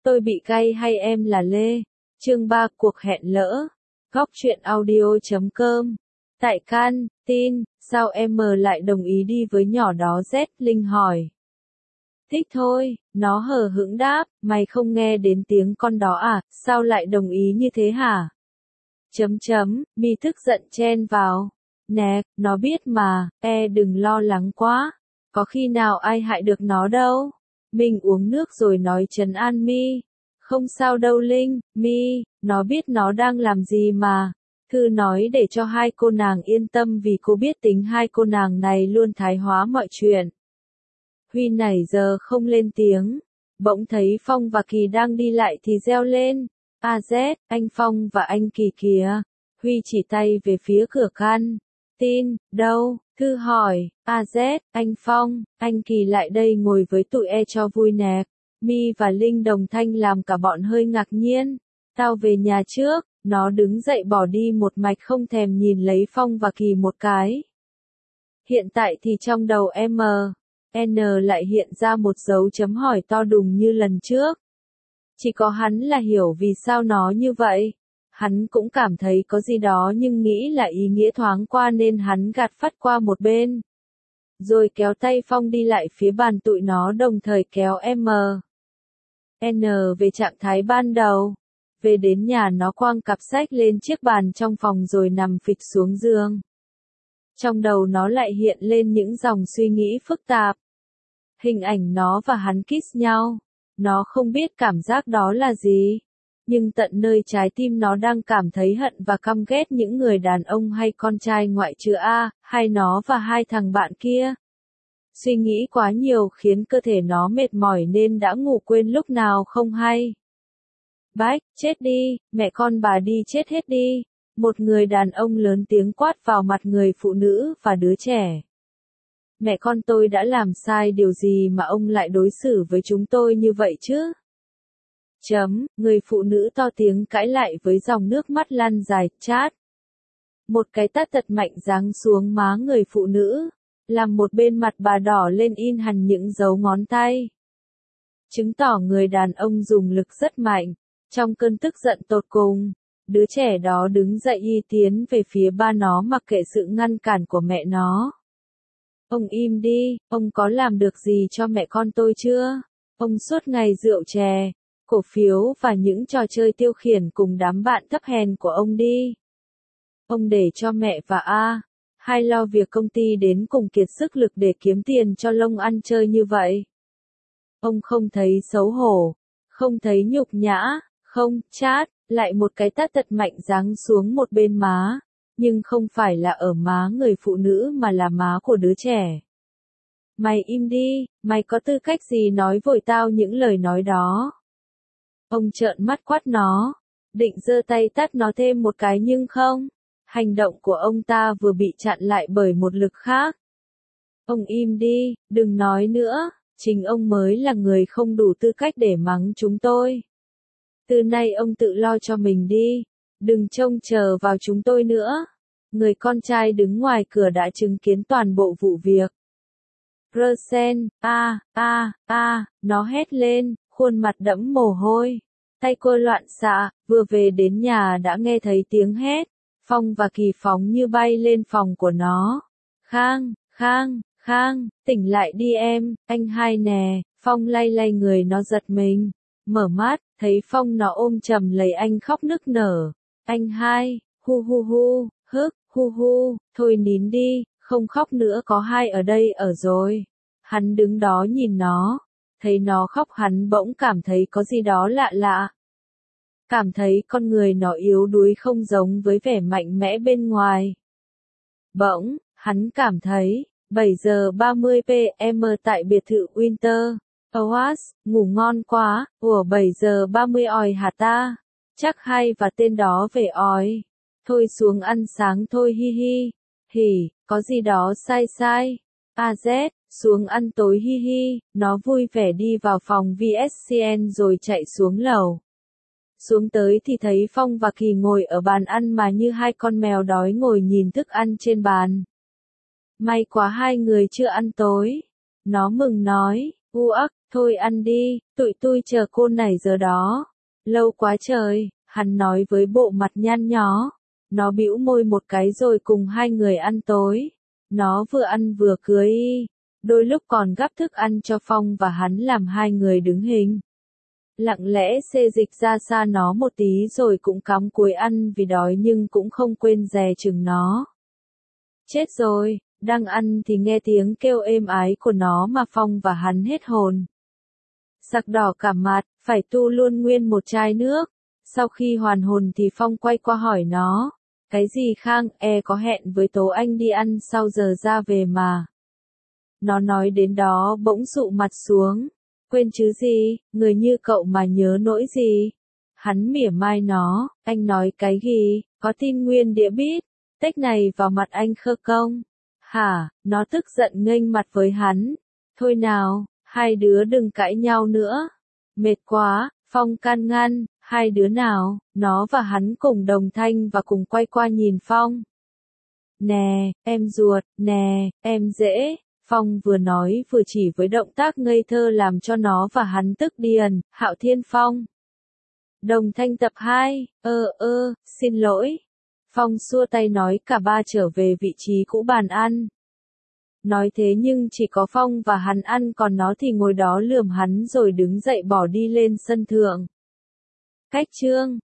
Tôi bị cay hay em là Lê? Chương 3 cuộc hẹn lỡ. Góc truyện audio.com. Tại Cannes, tin, sao em lại đồng ý đi với nhỏ đó Z? Linh hỏi. Thích thôi, nó hờ hững đáp, mày không nghe đến tiếng con đó à, sao lại đồng ý như thế hả? Mi tức giận chen vào. Nè, nó biết mà, đừng lo lắng quá. Có khi nào ai hại được nó đâu. Mình uống nước rồi nói trấn an Mi. Không sao đâu Linh, Mi, nó biết nó đang làm gì mà. Thư nói để cho hai cô nàng yên tâm vì cô biết tính hai cô nàng này luôn thái hóa mọi chuyện. Huy nãy giờ không lên tiếng. Bỗng thấy Phong và Kỳ đang đi lại thì reo lên. Z, anh Phong và anh Kỳ kìa. Huy chỉ tay về phía cửa Cannes. Tin, đâu? Thư hỏi. Z, anh Phong, anh Kỳ lại đây ngồi với tụi cho vui nè. Mi và Linh đồng thanh làm cả bọn hơi ngạc nhiên. Tao về nhà trước. Nó đứng dậy bỏ đi một mạch không thèm nhìn lấy Phong và Kỳ một cái. Hiện tại thì trong đầu N lại hiện ra một dấu chấm hỏi to đùng như lần trước. Chỉ có hắn là hiểu vì sao nó như vậy. Hắn cũng cảm thấy có gì đó nhưng nghĩ là ý nghĩa thoáng qua nên hắn gạt phắt qua một bên. Rồi kéo tay Phong đi lại phía bàn tụi nó đồng thời kéo N về trạng thái ban đầu. Về đến nhà nó quăng cặp sách lên chiếc bàn trong phòng rồi nằm phịch xuống giường. Trong đầu nó lại hiện lên những dòng suy nghĩ phức tạp. Hình ảnh nó và hắn kiss nhau. Nó không biết cảm giác đó là gì. Nhưng tận nơi trái tim nó đang cảm thấy hận và căm ghét những người đàn ông hay con trai ngoại trừ hay nó và hai thằng bạn kia. Suy nghĩ quá nhiều khiến cơ thể nó mệt mỏi nên đã ngủ quên lúc nào không hay. Bách, chết đi, mẹ con bà đi chết hết đi. Một người đàn ông lớn tiếng quát vào mặt người phụ nữ và đứa trẻ. Mẹ con tôi đã làm sai điều gì mà ông lại đối xử với chúng tôi như vậy chứ? Người phụ nữ to tiếng cãi lại với dòng nước mắt lăn dài, chát. Một cái tát thật mạnh giáng xuống má người phụ nữ, làm một bên mặt bà đỏ lên in hẳn những dấu ngón tay. Chứng tỏ người đàn ông dùng lực rất mạnh. Trong cơn tức giận tột cùng, đứa trẻ đó đứng dậy tiến về phía ba nó mặc kệ sự ngăn cản của mẹ nó. Ông im đi, ông có làm được gì cho mẹ con tôi chưa? Ông suốt ngày rượu chè, cổ phiếu và những trò chơi tiêu khiển cùng đám bạn thấp hèn của ông đi. Ông để cho mẹ và hay lo việc công ty đến cùng kiệt sức lực để kiếm tiền cho lông ăn chơi như vậy. Ông không thấy xấu hổ, không thấy nhục nhã, không, chát, lại một cái tát thật mạnh giáng xuống một bên má, nhưng không phải là ở má người phụ nữ mà là má của đứa trẻ. Mày im đi, mày có tư cách gì nói vội tao những lời nói đó? Ông trợn mắt quát nó, định giơ tay tát nó thêm một cái nhưng không. Hành động của ông ta vừa bị chặn lại bởi một lực khác. Ông im đi, đừng nói nữa, chính ông mới là người không đủ tư cách để mắng chúng tôi. Từ nay ông tự lo cho mình đi, đừng trông chờ vào chúng tôi nữa. Người con trai đứng ngoài cửa đã chứng kiến toàn bộ vụ việc. Rosen, nó hét lên, khuôn mặt đẫm mồ hôi. Tay cô loạn xạ, vừa về đến nhà đã nghe thấy tiếng hét. Phong và Kỳ phóng như bay lên phòng của nó. Khang, tỉnh lại đi em, anh hai nè. Phong lay lay người nó giật mình. Mở mắt, thấy Phong nó ôm chầm lấy anh khóc nức nở. Anh hai, hu, thôi nín đi, không khóc nữa có hai ở đây ở rồi. Hắn đứng đó nhìn nó, thấy nó khóc hắn bỗng cảm thấy có gì đó lạ lạ. Cảm thấy con người nó yếu đuối không giống với vẻ mạnh mẽ bên ngoài. Bỗng, hắn cảm thấy, 7 giờ 30 PM tại biệt thự Winter Oas, ngủ ngon quá, 7 giờ 30 ỏi hả ta? Chắc hay và tên đó về ỏi. Thôi xuống ăn sáng thôi hỉ, có gì đó sai. Z, xuống ăn tối hi, nó vui vẻ đi vào phòng VSCN rồi chạy xuống lầu. Xuống tới thì thấy Phong và Kỳ ngồi ở bàn ăn mà như hai con mèo đói ngồi nhìn thức ăn trên bàn. May quá hai người chưa ăn tối. Nó mừng nói, Uắc, thôi ăn đi, tụi tôi chờ cô này giờ đó. Lâu quá trời, hắn nói với bộ mặt nhăn nhó. Nó bĩu môi một cái rồi cùng hai người ăn tối. Nó vừa ăn vừa cười đôi lúc còn gắp thức ăn cho Phong và hắn làm hai người đứng hình. Lặng lẽ xê dịch ra xa nó một tí rồi cũng cắm cúi ăn vì đói nhưng cũng không quên dè chừng nó. Chết rồi, đang ăn thì nghe tiếng kêu êm ái của nó mà Phong và hắn hết hồn. Sặc đỏ cả mặt, phải tu luôn nguyên một chai nước. Sau khi hoàn hồn thì Phong quay qua hỏi nó. Cái gì Khang, có hẹn với Tố Anh đi ăn sau giờ ra về mà. Nó nói đến đó bỗng sụ mặt xuống. Quên chứ gì, người như cậu mà nhớ nỗi gì. Hắn mỉa mai nó, anh nói cái gì, có tin nguyên đĩa bít, tách này vào mặt anh khơ công. Hả, nó tức giận nghênh mặt với hắn. Thôi nào, hai đứa đừng cãi nhau nữa. Mệt quá, Phong can ngăn, hai đứa nào, nó và hắn cùng đồng thanh và cùng quay qua nhìn Phong. Nè, em ruột, nè, em dễ. Phong vừa nói vừa chỉ với động tác ngây thơ làm cho nó và hắn tức điền, Hạo Thiên Phong. Đồng thanh tập 2, xin lỗi. Phong xua tay nói cả ba trở về vị trí cũ bàn ăn. Nói thế nhưng chỉ có Phong và hắn ăn còn nó thì ngồi đó lườm hắn rồi đứng dậy bỏ đi lên sân thượng. Cách chương